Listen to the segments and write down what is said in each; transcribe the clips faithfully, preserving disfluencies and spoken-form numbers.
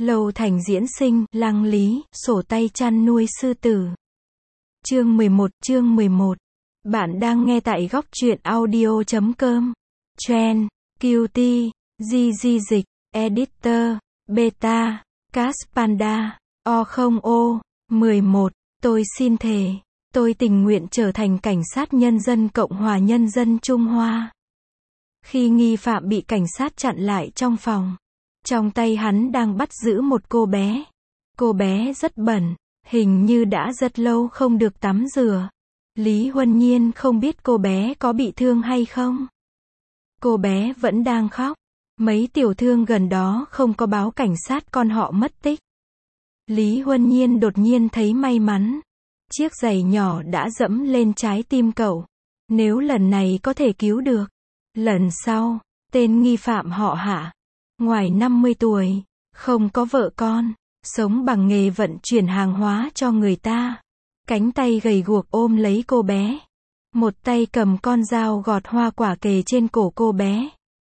Lâu Thành diễn sinh, Lăng Lý, sổ tay chăn nuôi sư tử. Chương mười một, chương mười một. Bạn đang nghe tại góc truyện audio chấm com. Trend, quy tê, gi gi dịch, Editor, Beta, Caspanda, O không O, mười một. Tôi xin thề, tôi tình nguyện trở thành cảnh sát nhân dân Cộng hòa Nhân dân Trung Hoa. Khi nghi phạm bị cảnh sát chặn lại trong phòng, trong tay hắn đang bắt giữ một cô bé. Cô bé rất bẩn, hình như đã rất lâu không được tắm rửa. Lý Huân Nhiên không biết cô bé có bị thương hay không. Cô bé vẫn đang khóc. Mấy tiểu thương gần đó không có báo cảnh sát con họ mất tích. Lý Huân Nhiên đột nhiên thấy may mắn. Chiếc giày nhỏ đã dẫm lên trái tim cậu. Nếu lần này có thể cứu được, lần sau, tên nghi phạm họ Hạ, ngoài năm mươi tuổi, không có vợ con, sống bằng nghề vận chuyển hàng hóa cho người ta. Cánh tay gầy guộc ôm lấy cô bé. Một tay cầm con dao gọt hoa quả kề trên cổ cô bé.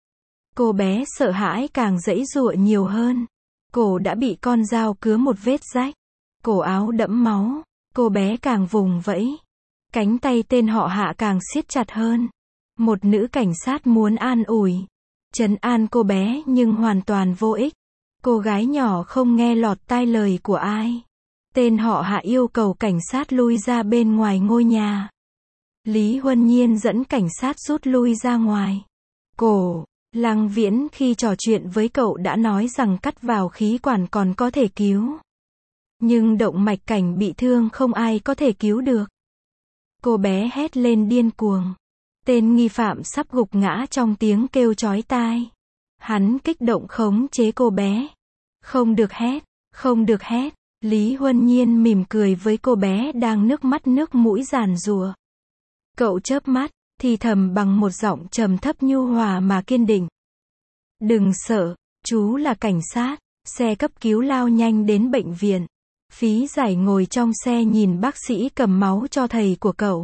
Cô bé sợ hãi càng giãy giụa nhiều hơn. Cổ đã bị con dao cứa một vết rách. Cổ áo đẫm máu. Cô bé càng vùng vẫy. Cánh tay tên họ Hạ càng siết chặt hơn. Một nữ cảnh sát muốn an ủi, trấn an cô bé nhưng hoàn toàn vô ích. Cô gái nhỏ không nghe lọt tai lời của ai. Tên họ Hạ yêu cầu cảnh sát lui ra bên ngoài ngôi nhà. Lý Huân Nhiên dẫn cảnh sát rút lui ra ngoài. Cổ, Lăng Viễn khi trò chuyện với cậu đã nói rằng cắt vào khí quản còn có thể cứu. Nhưng động mạch cảnh bị thương không ai có thể cứu được. Cô bé hét lên điên cuồng. Tên nghi phạm sắp gục ngã trong tiếng kêu chói tai. Hắn kích động khống chế cô bé. Không được hét, không được hét. Lý Huân Nhiên mỉm cười với cô bé đang nước mắt nước mũi giàn giụa. Cậu chớp mắt, thì thầm bằng một giọng trầm thấp nhu hòa mà kiên định. Đừng sợ, chú là cảnh sát. Xe cấp cứu lao nhanh đến bệnh viện. Phí Giải ngồi trong xe nhìn bác sĩ cầm máu cho thầy của cậu.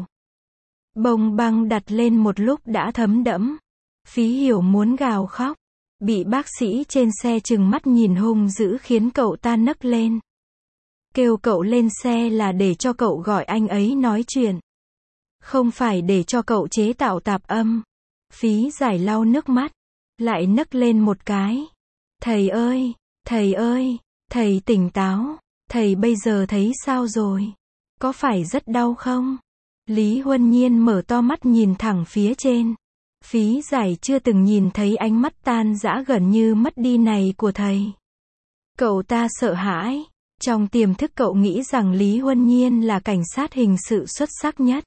Bông băng đặt lên một lúc đã thấm đẫm. Phí Hiểu muốn gào khóc. Bị bác sĩ trên xe trừng mắt nhìn hung dữ khiến cậu ta nấc lên. Kêu cậu lên xe là để cho cậu gọi anh ấy nói chuyện. Không phải để cho cậu chế tạo tạp âm. Phí Giải lau nước mắt. Lại nấc lên một cái. Thầy ơi, thầy ơi, thầy tỉnh táo. Thầy bây giờ thấy sao rồi? Có phải rất đau không? Lý Huân Nhiên mở to mắt nhìn thẳng phía trên. Phí Giải chưa từng nhìn thấy ánh mắt tan rã gần như mất đi này của thầy. Cậu ta sợ hãi. Trong tiềm thức cậu nghĩ rằng Lý Huân Nhiên là cảnh sát hình sự xuất sắc nhất.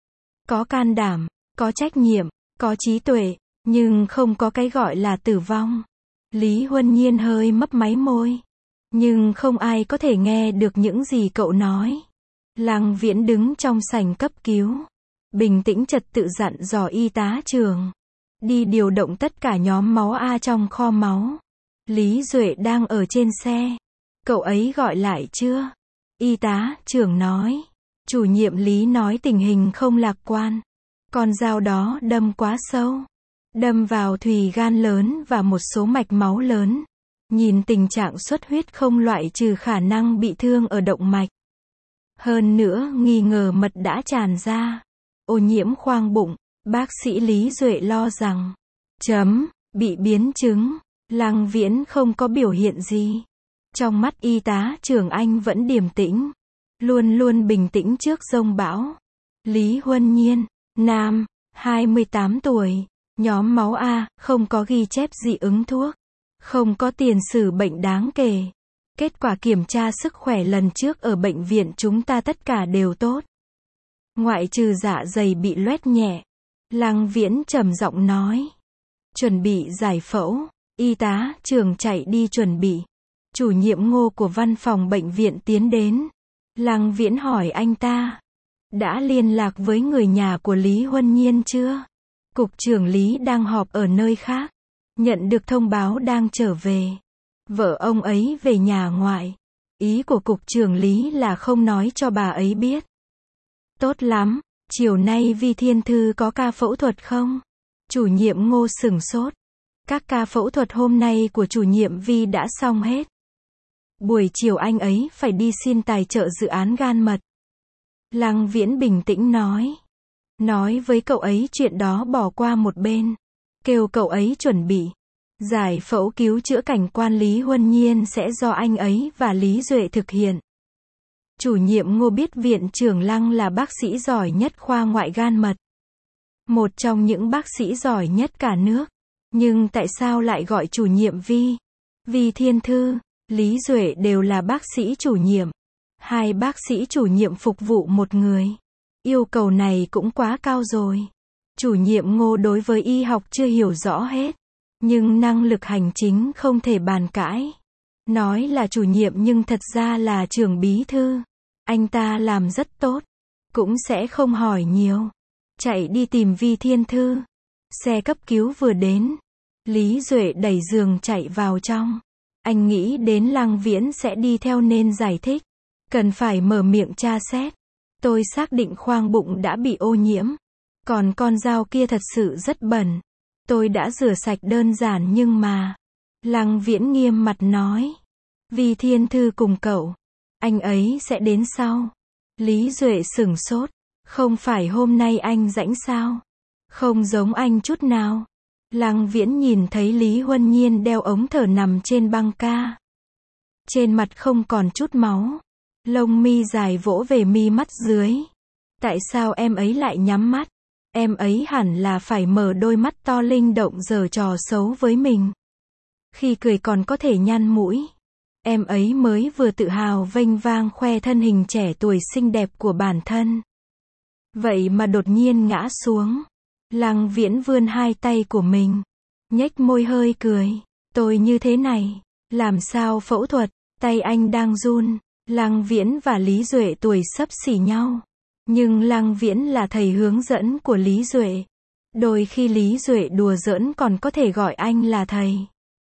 Có can đảm, có trách nhiệm, có trí tuệ, nhưng không có cái gọi là tử vong. Lý Huân Nhiên hơi mấp máy môi. Nhưng không ai có thể nghe được những gì cậu nói. Lăng Viễn đứng trong sảnh cấp cứu. Bình tĩnh trật tự dặn dò y tá trưởng. Đi điều động tất cả nhóm máu A trong kho máu. Lý Duệ đang ở trên xe. Cậu ấy gọi lại chưa? Y tá trưởng nói. Chủ nhiệm Lý nói tình hình không lạc quan. Con dao đó đâm quá sâu. Đâm vào thùy gan lớn và một số mạch máu lớn. Nhìn tình trạng xuất huyết không loại trừ khả năng bị thương ở động mạch. Hơn nữa nghi ngờ mật đã tràn ra. Ô nhiễm khoang bụng. Bác sĩ Lý Duệ lo rằng. Chấm, bị biến chứng. Lăng Viễn không có biểu hiện gì. Trong mắt y tá trưởng anh vẫn điềm tĩnh. Luôn luôn bình tĩnh trước dông bão. Lý Huân Nhiên, nam, hai mươi tám tuổi. Nhóm máu A, không có ghi chép dị ứng thuốc. Không có tiền sử bệnh đáng kể. Kết quả kiểm tra sức khỏe lần trước ở bệnh viện chúng ta tất cả đều tốt. Ngoại trừ dạ dày bị loét nhẹ. Lăng Viễn trầm giọng nói. Chuẩn bị giải phẫu. Y tá trưởng chạy đi chuẩn bị. Chủ nhiệm Ngô của văn phòng bệnh viện tiến đến. Lăng Viễn hỏi anh ta. Đã liên lạc với người nhà của Lý Huân Nhiên chưa? Cục trưởng Lý đang họp ở nơi khác. Nhận được thông báo đang trở về. Vợ ông ấy về nhà ngoại. Ý của cục trưởng Lý là không nói cho bà ấy biết. Tốt lắm, chiều nay Vi Thiên Thư có ca phẫu thuật không? Chủ nhiệm Ngô sửng sốt. Các ca phẫu thuật hôm nay của chủ nhiệm Vi đã xong hết. Buổi chiều anh ấy phải đi xin tài trợ dự án gan mật. Lăng Viễn bình tĩnh nói. Nói với cậu ấy chuyện đó bỏ qua một bên. Kêu cậu ấy chuẩn bị. Giải phẫu cứu chữa cảnh quan Lý Huân Nhiên sẽ do anh ấy và Lý Duệ thực hiện. Chủ nhiệm Ngô biết viện trưởng Lăng là bác sĩ giỏi nhất khoa ngoại gan mật. Một trong những bác sĩ giỏi nhất cả nước. Nhưng tại sao lại gọi chủ nhiệm Vi? Vi Thiên Thư, Lý Duệ đều là bác sĩ chủ nhiệm. Hai bác sĩ chủ nhiệm phục vụ một người. Yêu cầu này cũng quá cao rồi. Chủ nhiệm Ngô đối với y học chưa hiểu rõ hết. Nhưng năng lực hành chính không thể bàn cãi. Nói là chủ nhiệm nhưng thật ra là trưởng bí thư. Anh ta làm rất tốt. Cũng sẽ không hỏi nhiều. Chạy đi tìm Vi Thiên Thư. Xe cấp cứu vừa đến. Lý Duệ đẩy giường chạy vào trong. Anh nghĩ đến Lăng Viễn sẽ đi theo nên giải thích. Cần phải mở miệng tra xét. Tôi xác định khoang bụng đã bị ô nhiễm. Còn con dao kia thật sự rất bẩn. Tôi đã rửa sạch đơn giản nhưng mà... Lăng Viễn nghiêm mặt nói. Vi Thiên Thư cùng cậu. Anh ấy sẽ đến sau. Lý Duệ sửng sốt. Không phải hôm nay anh rảnh sao? Không giống anh chút nào. Lăng Viễn nhìn thấy Lý Huân Nhiên đeo ống thở nằm trên băng ca. Trên mặt không còn chút máu. Lông mi dài vỗ về mi mắt dưới. Tại sao em ấy lại nhắm mắt? Em ấy hẳn là phải mở đôi mắt to linh động giở trò xấu với mình. Khi cười còn có thể nhăn mũi. Em ấy mới vừa tự hào vênh vang khoe thân hình trẻ tuổi xinh đẹp của bản thân. Vậy mà đột nhiên ngã xuống. Lăng Viễn vươn hai tay của mình. Nhếch môi hơi cười. Tôi như thế này. Làm sao phẫu thuật? Tay anh đang run. Lăng Viễn và Lý Duệ tuổi xấp xỉ nhau. Nhưng Lăng Viễn là thầy hướng dẫn của Lý Duệ. Đôi khi Lý Duệ đùa giỡn còn có thể gọi anh là thầy.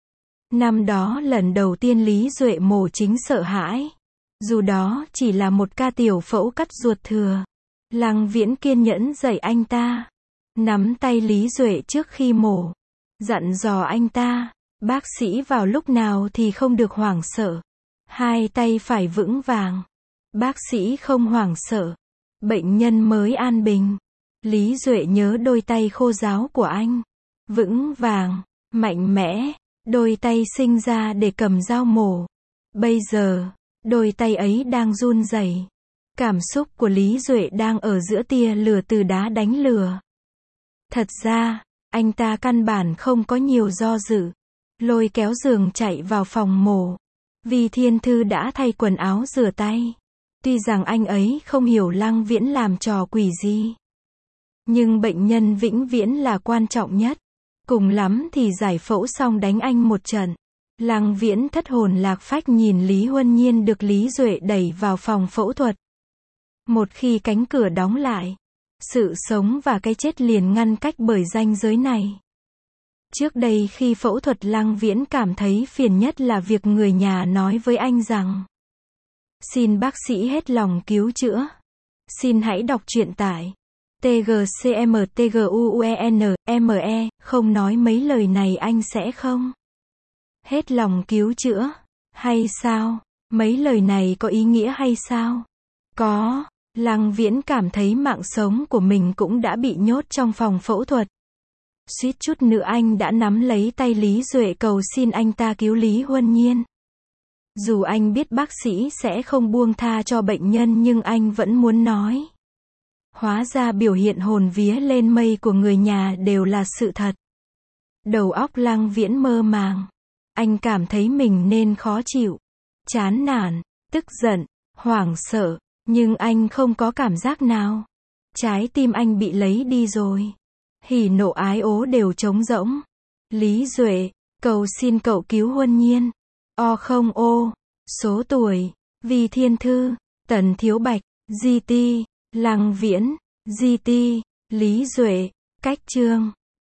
Năm đó lần đầu tiên Lý Duệ mổ chính sợ hãi. Dù đó chỉ là một ca tiểu phẫu cắt ruột thừa. Lăng Viễn kiên nhẫn dạy anh ta. Nắm tay Lý Duệ trước khi mổ. Dặn dò anh ta. Bác sĩ vào lúc nào thì không được hoảng sợ. Hai tay phải vững vàng. Bác sĩ không hoảng sợ. Bệnh nhân mới an bình. Lý Duệ nhớ đôi tay khô ráo của anh. Vững vàng, mạnh mẽ. Đôi tay sinh ra để cầm dao mổ. Bây giờ, đôi tay ấy đang run rẩy. Cảm xúc của Lý Duệ đang ở giữa tia lửa từ đá đánh lửa. Thật ra, anh ta căn bản không có nhiều do dự. Lôi kéo giường chạy vào phòng mổ. Vi Thiên Thư đã thay quần áo rửa tay. Tuy rằng anh ấy không hiểu Lăng Viễn làm trò quỷ gì. Nhưng bệnh nhân vĩnh viễn là quan trọng nhất. Cùng lắm thì giải phẫu xong đánh anh một trận. Lăng Viễn thất hồn lạc phách nhìn Lý Huân Nhiên được Lý Duệ đẩy vào phòng phẫu thuật. Một khi cánh cửa đóng lại, sự sống và cái chết liền ngăn cách bởi ranh giới này. Trước đây khi phẫu thuật Lăng Viễn cảm thấy phiền nhất là việc người nhà nói với anh rằng xin bác sĩ hết lòng cứu chữa. Xin hãy đọc truyện tại T G C M T G U U E N M E, không nói mấy lời này anh sẽ không hết lòng cứu chữa. Hay sao? Mấy lời này có ý nghĩa hay sao? Có. Lăng Viễn cảm thấy mạng sống của mình cũng đã bị nhốt trong phòng phẫu thuật. Suýt chút nữa anh đã nắm lấy tay Lý Duệ cầu xin anh ta cứu Lý Huân Nhiên. Dù anh biết bác sĩ sẽ không buông tha cho bệnh nhân nhưng anh vẫn muốn nói. Hóa ra biểu hiện hồn vía lên mây của người nhà đều là sự thật. Đầu óc Lăng Viễn mơ màng. Anh cảm thấy mình nên khó chịu, chán nản, tức giận, hoảng sợ, nhưng anh không có cảm giác nào. Trái tim anh bị lấy đi rồi. Hỉ nộ ái ố đều trống rỗng. Lý Duệ, cầu xin cậu cứu Huân Nhiên. O không ô, số tuổi, Vi Thiên Thư, Tần Thiếu Bạch, giê tê, Lăng Viễn, giê tê, Lý Duệ, cách chương.